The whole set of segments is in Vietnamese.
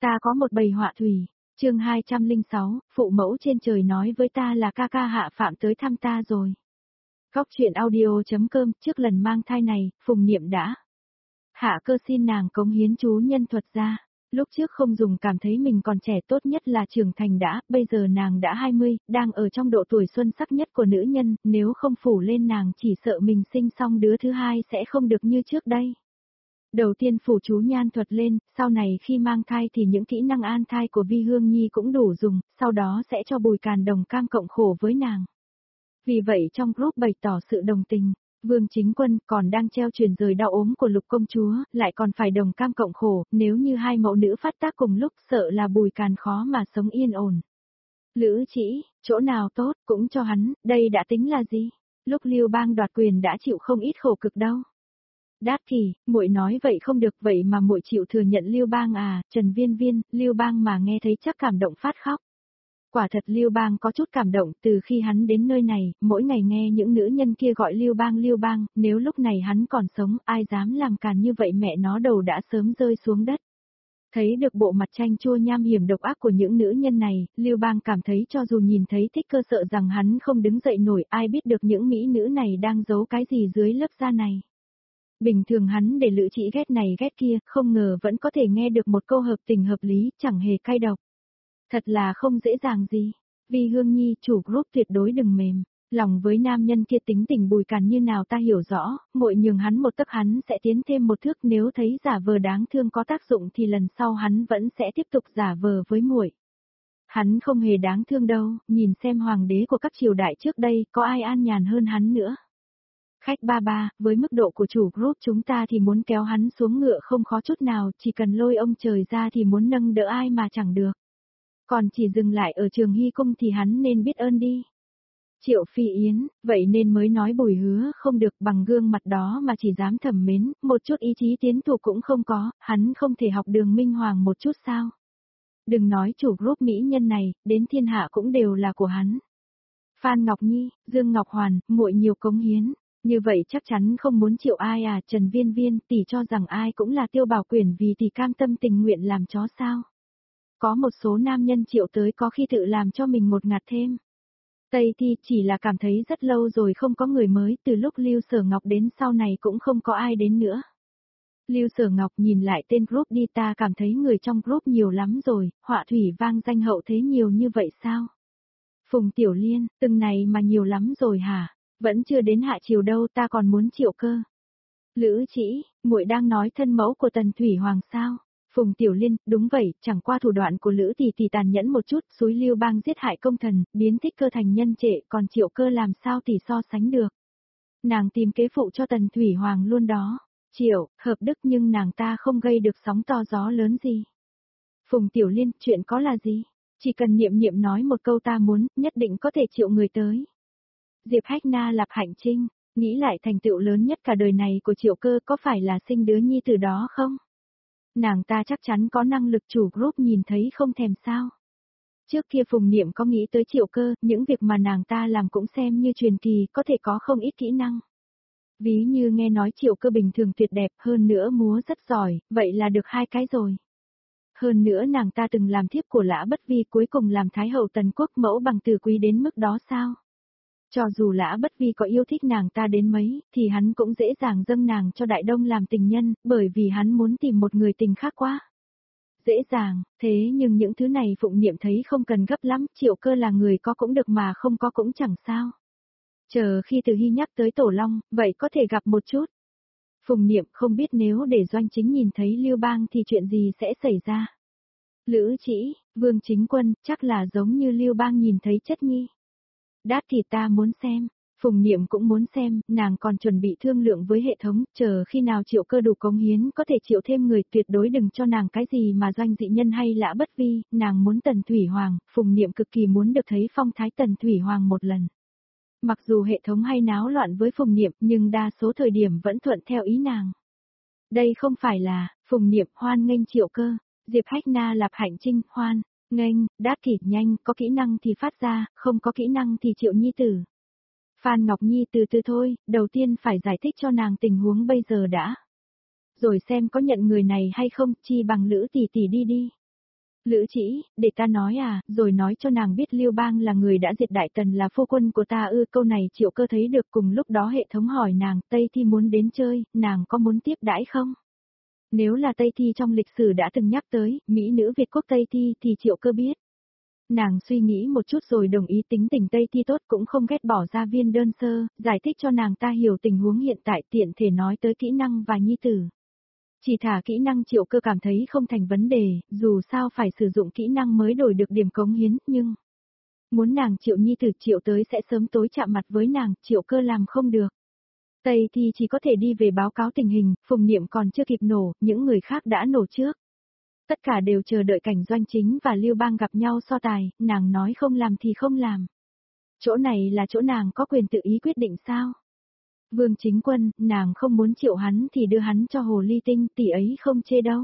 Ta có một bầy họa thủy. Chương 206, phụ mẫu trên trời nói với ta là ca ca Hạ Phạm tới thăm ta rồi. Góc truyện audio.com. Trước lần mang thai này, Phùng Niệm đã Hạ Cơ xin nàng cống hiến chú nhân thuật ra. Lúc trước không dùng cảm thấy mình còn trẻ, tốt nhất là trưởng thành đã, bây giờ nàng đã 20, đang ở trong độ tuổi xuân sắc nhất của nữ nhân, nếu không phủ lên nàng chỉ sợ mình sinh xong đứa thứ hai sẽ không được như trước đây. Đầu tiên phủ chú nhan thuật lên, sau này khi mang thai thì những kỹ năng an thai của Vi Hương Nhi cũng đủ dùng, sau đó sẽ cho Bùi Càn đồng cam cộng khổ với nàng. Vì vậy trong group bày tỏ sự đồng tình, Vương Chính Quân còn đang treo truyền rời đau ốm của Lục công chúa, lại còn phải đồng cam cộng khổ, nếu như hai mẫu nữ phát tác cùng lúc sợ là Bùi Càn khó mà sống yên ổn. Lữ Chỉ, chỗ nào tốt cũng cho hắn, đây đã tính là gì? Lúc Lưu Bang đoạt quyền đã chịu không ít khổ cực đâu. Đát Kỳ, muội nói vậy không được, vậy mà muội chịu thừa nhận Lưu Bang à? Trần Viên Viên, Lưu Bang mà nghe thấy chắc cảm động phát khóc. Quả thật Lưu Bang có chút cảm động, từ khi hắn đến nơi này, mỗi ngày nghe những nữ nhân kia gọi Lưu Bang, nếu lúc này hắn còn sống, ai dám làm càn như vậy, mẹ nó đầu đã sớm rơi xuống đất. Thấy được bộ mặt chanh chua nham hiểm độc ác của những nữ nhân này, Lưu Bang cảm thấy cho dù nhìn thấy Thích Cơ sợ rằng hắn không đứng dậy nổi, ai biết được những mỹ nữ này đang giấu cái gì dưới lớp da này. Bình thường hắn để Lữ Chỉ ghét này ghét kia, không ngờ vẫn có thể nghe được một câu hợp tình hợp lý, chẳng hề cay độc. Thật là không dễ dàng gì. Vi Hương Nhi, chủ group tuyệt đối đừng mềm. Lòng với nam nhân kia tính tình Bùi Càn như nào ta hiểu rõ, muội nhường hắn một tấc hắn sẽ tiến thêm một thước, nếu thấy giả vờ đáng thương có tác dụng thì lần sau hắn vẫn sẽ tiếp tục giả vờ với muội. Hắn không hề đáng thương đâu, nhìn xem hoàng đế của các triều đại trước đây có ai an nhàn hơn hắn nữa. Khách ba ba, với mức độ của chủ group chúng ta thì muốn kéo hắn xuống ngựa không khó chút nào, chỉ cần lôi ông trời ra thì muốn nâng đỡ ai mà chẳng được. Còn chỉ dừng lại ở Trường Hy Cung thì hắn nên biết ơn đi. Triệu Phi Yến, vậy nên mới nói Bùi hứa không được, bằng gương mặt đó mà chỉ dám thầm mến, một chút ý chí tiến thủ cũng không có, hắn không thể học Đường Minh Hoàng một chút sao? Đừng nói chủ group mỹ nhân này, đến thiên hạ cũng đều là của hắn. Phan Ngọc Nhi, Dương Ngọc Hoàn, muội nhiều cống hiến. Như vậy chắc chắn không muốn chịu ai à? Trần Viên Viên, tỷ cho rằng ai cũng là Tiêu Bảo Quyển vì tỷ cam tâm tình nguyện làm chó sao? Có một số nam nhân chịu tới có khi tự làm cho mình một ngạt thêm. Tây Thi chỉ là cảm thấy rất lâu rồi không có người mới, từ lúc Lưu Sở Ngọc đến sau này cũng không có ai đến nữa. Lưu Sở Ngọc nhìn lại tên group đi, ta cảm thấy người trong group nhiều lắm rồi, họa thủy vang danh hậu thế nhiều như vậy sao? Phùng Tiểu Liên, từng này mà nhiều lắm rồi hả? Vẫn chưa đến hạ triều đâu, ta còn muốn triệu cơ. Lữ Chỉ, muội đang nói thân mẫu của Tần Thủy Hoàng sao? Phùng Tiểu Liên, đúng vậy, chẳng qua thủ đoạn của Lữ tỷ tàn nhẫn một chút, xúi Lưu Bang giết hại công thần, biến Thích Cơ thành nhân trệ, còn triệu cơ làm sao tỷ so sánh được. Nàng tìm kế phụ cho Tần Thủy Hoàng luôn đó. Triệu, hợp đức nhưng nàng ta không gây được sóng to gió lớn gì. Phùng Tiểu Liên, chuyện có là gì? Chỉ cần Niệm Niệm nói một câu ta muốn, nhất định có thể triệu người tới. Diệp Hách Na Lạp Hạnh Trinh, nghĩ lại thành tựu lớn nhất cả đời này của Triệu Cơ có phải là sinh đứa nhi từ đó không? Nàng ta chắc chắn có năng lực, chủ group nhìn thấy không thèm sao. Trước kia Phùng Niệm có nghĩ tới Triệu Cơ, những việc mà nàng ta làm cũng xem như truyền kỳ, có thể có không ít kỹ năng. Ví như nghe nói Triệu Cơ bình thường tuyệt đẹp, hơn nữa múa rất giỏi, vậy là được hai cái rồi. Hơn nữa nàng ta từng làm thiếp của Lã Bất Vi, cuối cùng làm Thái hậu Tần Quốc, mẫu bằng từ quý đến mức đó sao? Cho dù Lã Bất Vi có yêu thích nàng ta đến mấy, thì hắn cũng dễ dàng dâng nàng cho Đại Đông làm tình nhân, bởi vì hắn muốn tìm một người tình khác quá. Dễ dàng, thế nhưng những thứ này Phụng Niệm thấy không cần gấp lắm, Triệu Cơ là người có cũng được mà không có cũng chẳng sao. Chờ khi Từ Hy nhắc tới Tổ Long, vậy có thể gặp một chút. Phùng Niệm không biết nếu để Doanh Chính nhìn thấy Lưu Bang thì chuyện gì sẽ xảy ra. Lữ Chỉ, Vương Chính Quân, chắc là giống như Lưu Bang nhìn thấy Chất Nhi. Đát thì ta muốn xem, Phùng Niệm cũng muốn xem, nàng còn chuẩn bị thương lượng với hệ thống, chờ khi nào Triệu Cơ đủ cống hiến có thể triệu thêm người, tuyệt đối đừng cho nàng cái gì mà Doanh dị nhân hay Lã Bất Vi, nàng muốn Tần Thủy Hoàng, Phùng Niệm cực kỳ muốn được thấy phong thái Tần Thủy Hoàng một lần. Mặc dù hệ thống hay náo loạn với Phùng Niệm nhưng đa số thời điểm vẫn thuận theo ý nàng. Đây không phải là, Phùng Niệm hoan nghênh Triệu Cơ, Diệp Hách Na Lạp Hạnh Trinh, hoan nghênh, Đát Kỷ nhanh, có kỹ năng thì phát ra, không có kỹ năng thì Triệu Nhi tử. Phan Ngọc Nhi từ từ thôi, đầu tiên phải giải thích cho nàng tình huống bây giờ đã. Rồi xem có nhận người này hay không, chi bằng Lữ tỷ tỷ đi đi. Lữ Trĩ, để ta nói à, rồi nói cho nàng biết Lưu Bang là người đã diệt Đại Tần là phu quân của ta câu này Triệu Cơ thấy được cùng lúc đó hệ thống hỏi nàng, Tây Thi muốn đến chơi, nàng có muốn tiếp đãi không? Nếu là Tây Thi trong lịch sử đã từng nhắc tới, Mỹ nữ Việt quốc Tây Thi thì Triệu Cơ biết. Nàng suy nghĩ một chút rồi đồng ý tính tình Tây Thi tốt cũng không ghét bỏ ra viên đơn sơ, giải thích cho nàng ta hiểu tình huống hiện tại tiện thể nói tới kỹ năng và nhi tử. Chỉ thả kỹ năng Triệu Cơ cảm thấy không thành vấn đề, dù sao phải sử dụng kỹ năng mới đổi được điểm cống hiến, nhưng muốn nàng Triệu nhi tử Triệu tới sẽ sớm tối chạm mặt với nàng, Triệu Cơ làm không được. Tây thì chỉ có thể đi về báo cáo tình hình, Phùng Niệm còn chưa kịp nổ, những người khác đã nổ trước. Tất cả đều chờ đợi cảnh Doanh Chính và Lưu Bang gặp nhau so tài, nàng nói không làm thì không làm. Chỗ này là chỗ nàng có quyền tự ý quyết định sao? Vương Chính Quân, nàng không muốn Triệu hắn thì đưa hắn cho Hồ Ly Tinh, tỷ ấy không chê đâu.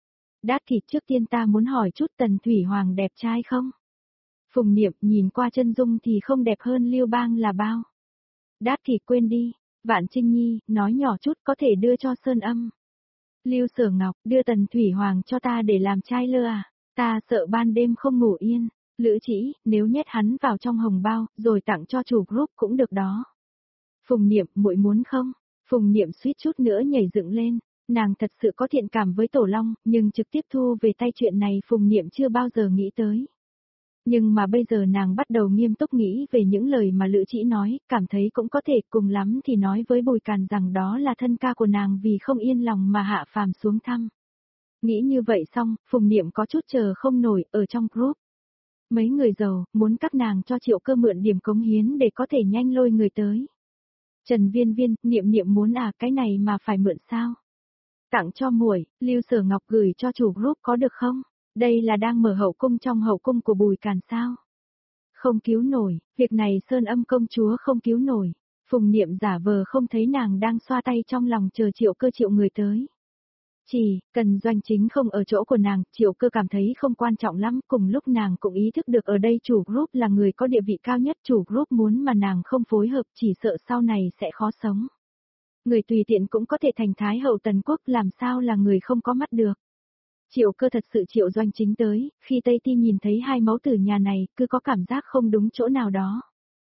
Đát Kỷ, trước tiên ta muốn hỏi chút Tần Thủy Hoàng đẹp trai không? Phùng Niệm nhìn qua chân dung thì không đẹp hơn Lưu Bang là bao. Đát Kỷ, quên đi, Vạn Trinh Nhi, nói nhỏ chút có thể đưa cho Sơn Âm. Lưu Sở Ngọc, đưa Tần Thủy Hoàng cho ta để làm trai lơ à, ta sợ ban đêm không ngủ yên. Lữ Trĩ, nếu nhét hắn vào trong hồng bao, rồi tặng cho chủ group cũng được đó. Phùng Niệm, muội muốn không? Phùng Niệm suýt chút nữa nhảy dựng lên, nàng thật sự có thiện cảm với Tổ Long, nhưng trực tiếp thu về tay chuyện này Phùng Niệm chưa bao giờ nghĩ tới. Nhưng mà bây giờ nàng bắt đầu nghiêm túc nghĩ về những lời mà Lữ Trĩ nói, cảm thấy cũng có thể cùng lắm thì nói với Bùi Càn rằng đó là thân ca của nàng vì không yên lòng mà hạ phàm xuống thăm. Nghĩ như vậy xong, Phùng Niệm có chút chờ không nổi ở trong group. Mấy người giàu, muốn các nàng cho Triệu Cơ mượn điểm cống hiến để có thể nhanh lôi người tới. Trần Viên Viên, Niệm Niệm muốn à, cái này mà phải mượn sao? Tặng cho muội, Lưu Sở Ngọc gửi cho chủ group có được không? Đây là đang mở hậu cung trong hậu cung của Bùi Càn sao? Không cứu nổi, việc này Sơn Âm công chúa không cứu nổi. Phùng Niệm giả vờ không thấy nàng đang xoa tay trong lòng chờ Triệu Cơ triệu người tới. Chỉ, cần Doanh Chính không ở chỗ của nàng, Triệu Cơ cảm thấy không quan trọng lắm, cùng lúc nàng cũng ý thức được ở đây chủ group là người có địa vị cao nhất, chủ group muốn mà nàng không phối hợp chỉ sợ sau này sẽ khó sống. Người tùy tiện cũng có thể thành Thái hậu Tần Quốc làm sao là người không có mắt được. Triệu Cơ thật sự triệu Doanh Chính tới, khi Tây Ti nhìn thấy hai mẫu tử nhà này, cứ có cảm giác không đúng chỗ nào đó.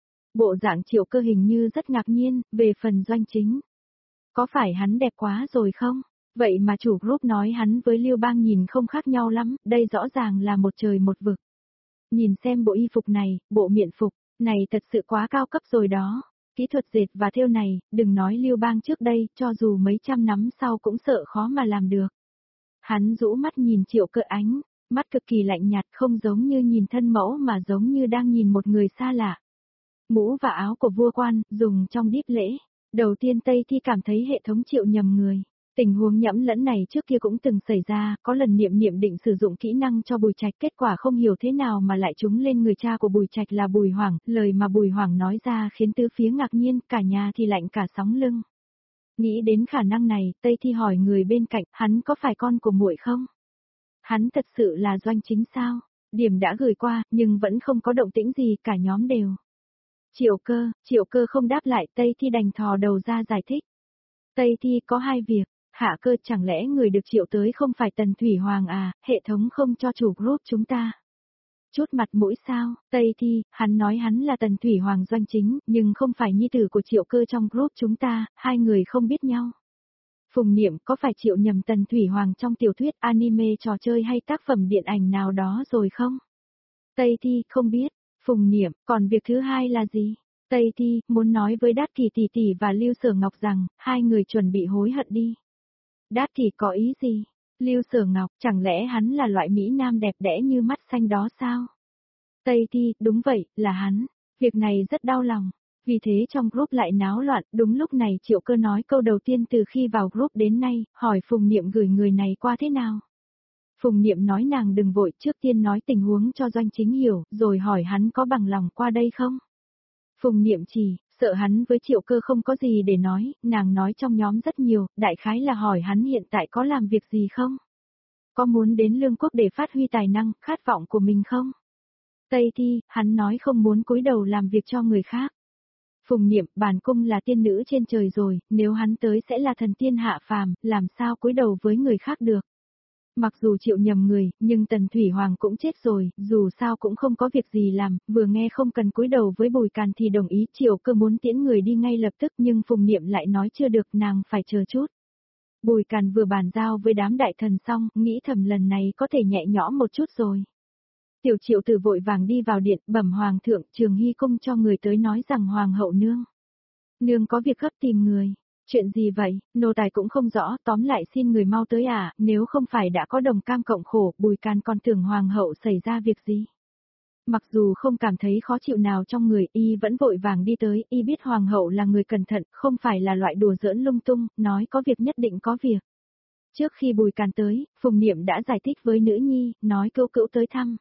Bộ dạng Triệu Cơ hình như rất ngạc nhiên, về phần Doanh Chính. Có phải hắn đẹp quá rồi không? Vậy mà chủ group nói hắn với Lưu Bang nhìn không khác nhau lắm, đây rõ ràng là một trời một vực. Nhìn xem bộ y phục này, bộ miện phục, này thật sự quá cao cấp rồi đó. Kỹ thuật dệt và thêu này, đừng nói Lưu Bang trước đây, cho dù mấy trăm năm sau cũng sợ khó mà làm được. Hắn rũ mắt nhìn Triệu Cơ ánh, mắt cực kỳ lạnh nhạt không giống như nhìn thân mẫu mà giống như đang nhìn một người xa lạ. Mũ và áo của vua quan, dùng trong điếp lễ. Đầu tiên Tây Thi cảm thấy hệ thống Triệu nhầm người. Tình huống nhẫm lẫn này trước kia cũng từng xảy ra, có lần Niệm Niệm định sử dụng kỹ năng cho Bùi Trạch, kết quả không hiểu thế nào mà lại trúng lên người cha của Bùi Trạch là Bùi Hoảng, lời mà Bùi Hoảng nói ra khiến tứ phía ngạc nhiên, cả nhà thì lạnh cả sóng lưng. Nghĩ đến khả năng này, Tây Thi hỏi người bên cạnh, hắn có phải con của muội không? Hắn thật sự là Doanh Chính sao? Điểm đã gửi qua, nhưng vẫn không có động tĩnh gì, cả nhóm đều. Triệu Cơ không đáp lại, Tây Thi đành thò đầu ra giải thích. Tây Thi có hai việc. Hạ Cơ, chẳng lẽ người được triệu tới không phải Tần Thủy Hoàng à, hệ thống không cho chủ group chúng ta. Chút mặt mũi sao, Tây Thi, hắn nói hắn là Tần Thủy Hoàng Doanh Chính, nhưng không phải nhi tử của Triệu Cơ trong group chúng ta, hai người không biết nhau. Phùng Niệm, có phải Triệu nhầm Tần Thủy Hoàng trong tiểu thuyết, anime, trò chơi hay tác phẩm điện ảnh nào đó rồi không? Tây Thi, không biết. Phùng Niệm, còn việc thứ hai là gì? Tây Thi, muốn nói với Đát Kỷ tỷ tỷ và Lưu Sở Ngọc rằng, hai người chuẩn bị hối hận đi. Đát Kỷ có ý gì? Lưu Sở Ngọc, chẳng lẽ hắn là loại Mỹ Nam đẹp đẽ như mắt xanh đó sao? Tây Thi, đúng vậy, là hắn. Việc này rất đau lòng. Vì thế trong group lại náo loạn, đúng lúc này Triệu Cơ nói câu đầu tiên từ khi vào group đến nay, hỏi Phùng Niệm gửi người này qua thế nào? Phùng Niệm nói nàng đừng vội, trước tiên nói tình huống cho Doanh Chính hiểu, rồi hỏi hắn có bằng lòng qua đây không? Phùng Niệm chỉ, sợ hắn với Triệu Cơ không có gì để nói, nàng nói trong nhóm rất nhiều, đại khái là hỏi hắn hiện tại có làm việc gì không? Có muốn đến Lương Quốc để phát huy tài năng, khát vọng của mình không? Tây Thi, hắn nói không muốn cúi đầu làm việc cho người khác. Phùng Niệm, bản cung là tiên nữ trên trời rồi, nếu hắn tới sẽ là thần tiên hạ phàm, làm sao cúi đầu với người khác được? Mặc dù chịu nhầm người, nhưng Tần Thủy Hoàng cũng chết rồi, dù sao cũng không có việc gì làm, vừa nghe không cần cúi đầu với Bùi Càn thì đồng ý. Triệu Cơ muốn tiễn người đi ngay lập tức nhưng Phùng Niệm lại nói chưa được, nàng phải chờ chút. Bùi Càn vừa bàn giao với đám đại thần xong, nghĩ thầm lần này có thể nhẹ nhõm một chút rồi. Tiểu Triệu Tử vội vàng đi vào điện, bẩm Hoàng thượng, Trường Hy cung cho người tới nói rằng Hoàng hậu nương. Nương có việc gấp tìm người. Chuyện gì vậy, nô tài cũng không rõ, tóm lại xin người mau tới à, nếu không phải đã có đồng cam cộng khổ, Bùi Càn còn tưởng Hoàng hậu xảy ra việc gì. Mặc dù không cảm thấy khó chịu nào trong người, y vẫn vội vàng đi tới, y biết Hoàng hậu là người cẩn thận, không phải là loại đùa giỡn lung tung, nói có việc nhất định có việc. Trước khi Bùi Càn tới, Phùng Niệm đã giải thích với nữ nhi, nói Cữu Cữu tới thăm.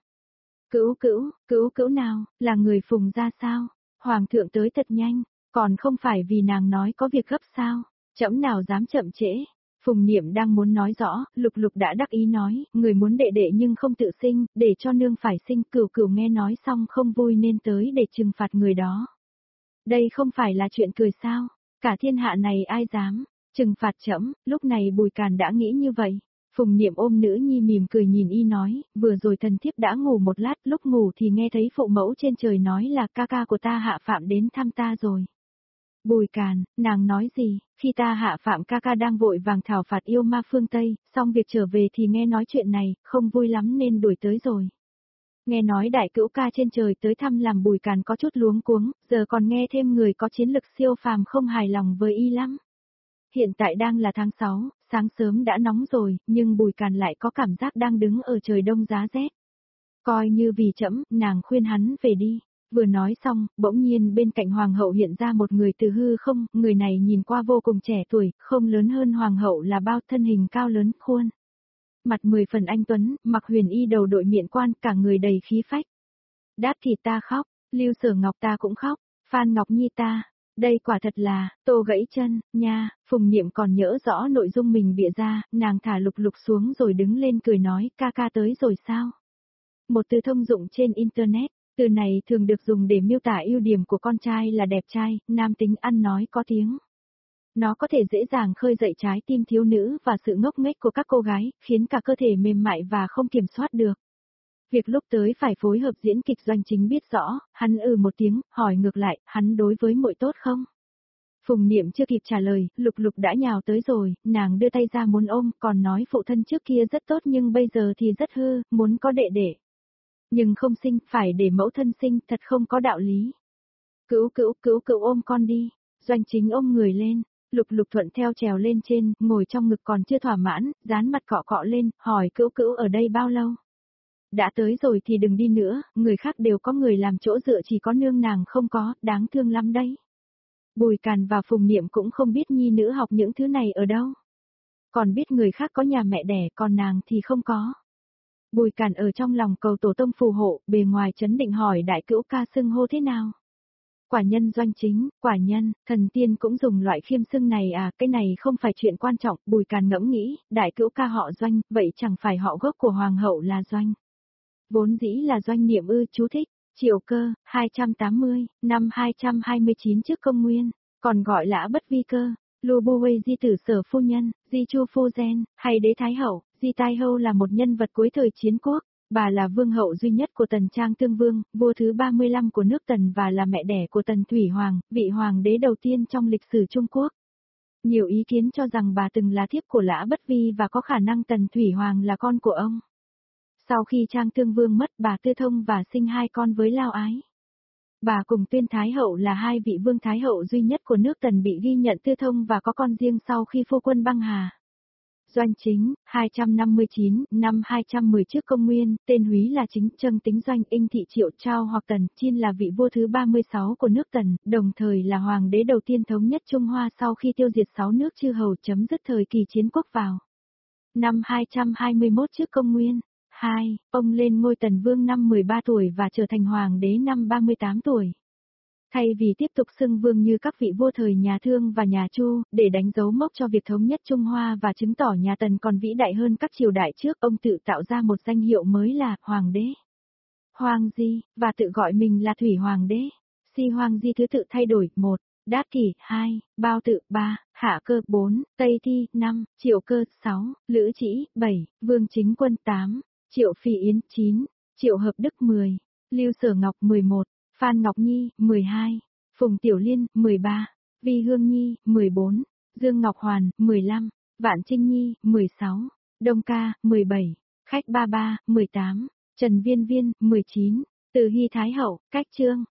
Cữu Cữu nào, là người Phùng gia sao? Hoàng thượng tới thật nhanh, còn không phải vì nàng nói có việc gấp sao? Trẫm nào dám chậm trễ. Phùng Niệm đang muốn nói rõ, Lục Lục đã đắc ý nói, người muốn đệ đệ nhưng không tự sinh, để cho nương phải sinh. Cửu Cửu nghe nói xong không vui nên tới để trừng phạt người đó. Đây không phải là chuyện cười sao? Cả thiên hạ này ai dám trừng phạt trẫm? Lúc này Bùi Càn đã nghĩ như vậy. Phùng Niệm ôm nữ nhi mỉm cười nhìn y nói, vừa rồi thần thiếp đã ngủ một lát, lúc ngủ thì nghe thấy phụ mẫu trên trời nói là ca ca của ta Hạ Phạm đến thăm ta rồi. Bùi Càn, nàng nói gì, khi ta Hạ Phạm ca ca đang vội vàng thảo phạt yêu ma phương Tây, xong việc trở về thì nghe nói chuyện này, không vui lắm nên đuổi tới rồi. Nghe nói đại cữu ca trên trời tới thăm làm Bùi Càn có chút luống cuống, giờ còn nghe thêm người có chiến lực siêu phàm không hài lòng với y lắm. Hiện tại đang là tháng 6, sáng sớm đã nóng rồi, nhưng Bùi Càn lại có cảm giác đang đứng ở trời đông giá rét. Coi như vì trẫm, nàng khuyên hắn về đi. Vừa nói xong, bỗng nhiên bên cạnh Hoàng hậu hiện ra một người từ hư không, người này nhìn qua vô cùng trẻ tuổi, không lớn hơn Hoàng hậu là bao, thân hình cao lớn, khuôn. Mặt 10 phần anh tuấn, mặc huyền y đầu đội miện quan, cả người đầy khí phách. Đáp thì ta khóc, Lưu Sở Ngọc ta cũng khóc, Phan Ngọc Nhi ta. Đây quả thật là, tô gãy chân, nha. Phùng Niệm còn nhớ rõ nội dung mình bịa ra, nàng thả Lục Lục xuống rồi đứng lên cười nói, ca ca tới rồi sao? Một từ thông dụng trên Internet, từ này thường được dùng để miêu tả ưu điểm của con trai là đẹp trai, nam tính, ăn nói có tiếng. Nó có thể dễ dàng khơi dậy trái tim thiếu nữ và sự ngốc nghếch của các cô gái, khiến cả cơ thể mềm mại và không kiểm soát được. Việc lúc tới phải phối hợp diễn kịch Doanh Chính biết rõ, hắn một tiếng, hỏi ngược lại, hắn đối với muội tốt không? Phùng Niệm chưa kịp trả lời, Lục Lục đã nhào tới rồi, nàng đưa tay ra muốn ôm, còn nói phụ thân trước kia rất tốt nhưng bây giờ thì rất hư, muốn có đệ đệ. Nhưng không sinh, phải để mẫu thân sinh, thật không có đạo lý. Cữu Cữu ôm con đi. Doanh Chính ôm người lên, Lục Lục thuận theo trèo lên trên, ngồi trong ngực còn chưa thỏa mãn, dán mặt cọ cọ lên, hỏi Cữu Cữu ở đây bao lâu? Đã tới rồi thì đừng đi nữa, người khác đều có người làm chỗ dựa, chỉ có nương nàng không có, đáng thương lắm đấy. Bùi Càn và Phùng Niệm cũng không biết nhi nữ học những thứ này ở đâu. Còn biết người khác có nhà mẹ đẻ, còn nàng thì không có. Bùi Càn ở trong lòng cầu tổ tông phù hộ, bề ngoài trấn định hỏi đại cữu ca xưng hô thế nào. Quả nhân Doanh Chính, quả nhân, thần tiên cũng dùng loại khiêm xưng này à, cái này không phải chuyện quan trọng. Bùi Càn ngẫm nghĩ, đại cữu ca họ Doanh, vậy chẳng phải họ gốc của hoàng hậu là Doanh. Vốn dĩ là Doanh Niệm ư, chú thích. Triệu Cơ, 280, năm 229 trước công nguyên, còn gọi là Bất Vi Cơ, Lu Bu Huê Di Tử Sở Phu Nhân, Di Chu Phu Gen, hay Đế Thái Hậu. Di Tai Hậu là một nhân vật cuối thời chiến quốc, bà là vương hậu duy nhất của Tần Trang Tương Vương, vua thứ 35 của nước Tần và là mẹ đẻ của Tần Thủy Hoàng, vị hoàng đế đầu tiên trong lịch sử Trung Quốc. Nhiều ý kiến cho rằng bà từng là thiếp của Lã Bất Vi và có khả năng Tần Thủy Hoàng là con của ông. Sau khi Trang Tương Vương mất, bà tư thông và sinh 2 con với Lao Ái. Bà cùng Tuyên Thái Hậu là 2 vị vương thái hậu duy nhất của nước Tần bị ghi nhận tư thông và có con riêng sau khi phu quân băng hà. Doanh Chính, 259, năm 210 trước công nguyên, tên húy là Chính, Trâng tính Doanh, Inh thị Triệu Trao hoặc Tần, Chin là vị vua thứ 36 của nước Tần, đồng thời là hoàng đế đầu tiên thống nhất Trung Hoa sau khi tiêu diệt 6 nước chư hầu, chấm dứt thời kỳ chiến quốc vào. Năm 221 trước công nguyên. 2. Ông lên ngôi Tần Vương năm 13 tuổi và trở thành hoàng đế năm 38 tuổi. Thay vì tiếp tục xưng vương như các vị vua thời nhà Thương và nhà Chu, để đánh dấu mốc cho việc thống nhất Trung Hoa và chứng tỏ nhà Tần còn vĩ đại hơn các triều đại trước, ông tự tạo ra một danh hiệu mới là Hoàng đế. Hoàng Di, và tự gọi mình là Thủy Hoàng đế. Si Hoàng Di thứ tự thay đổi. 1. Đát Kỷ 2, Bao Tự 3, Hạ Cơ 4, Tây Thi 5, Triệu Cơ 6, Lữ Trĩ 7, Vương Chính Quân 8, Triệu Phi Yến 9, Triệu Hợp Đức 10, Lưu Sở Ngọc 11, Phan Ngọc Nhi 12, Phùng Tiểu Liên 13, Vi Hương Nhi 14, Dương Ngọc Hoàn 15, Vạn Trinh Nhi 16, Đông Ca 17, Khách Ba Ba 18, Trần Viên Viên 19, Từ Hy Thái Hậu, Cách Trương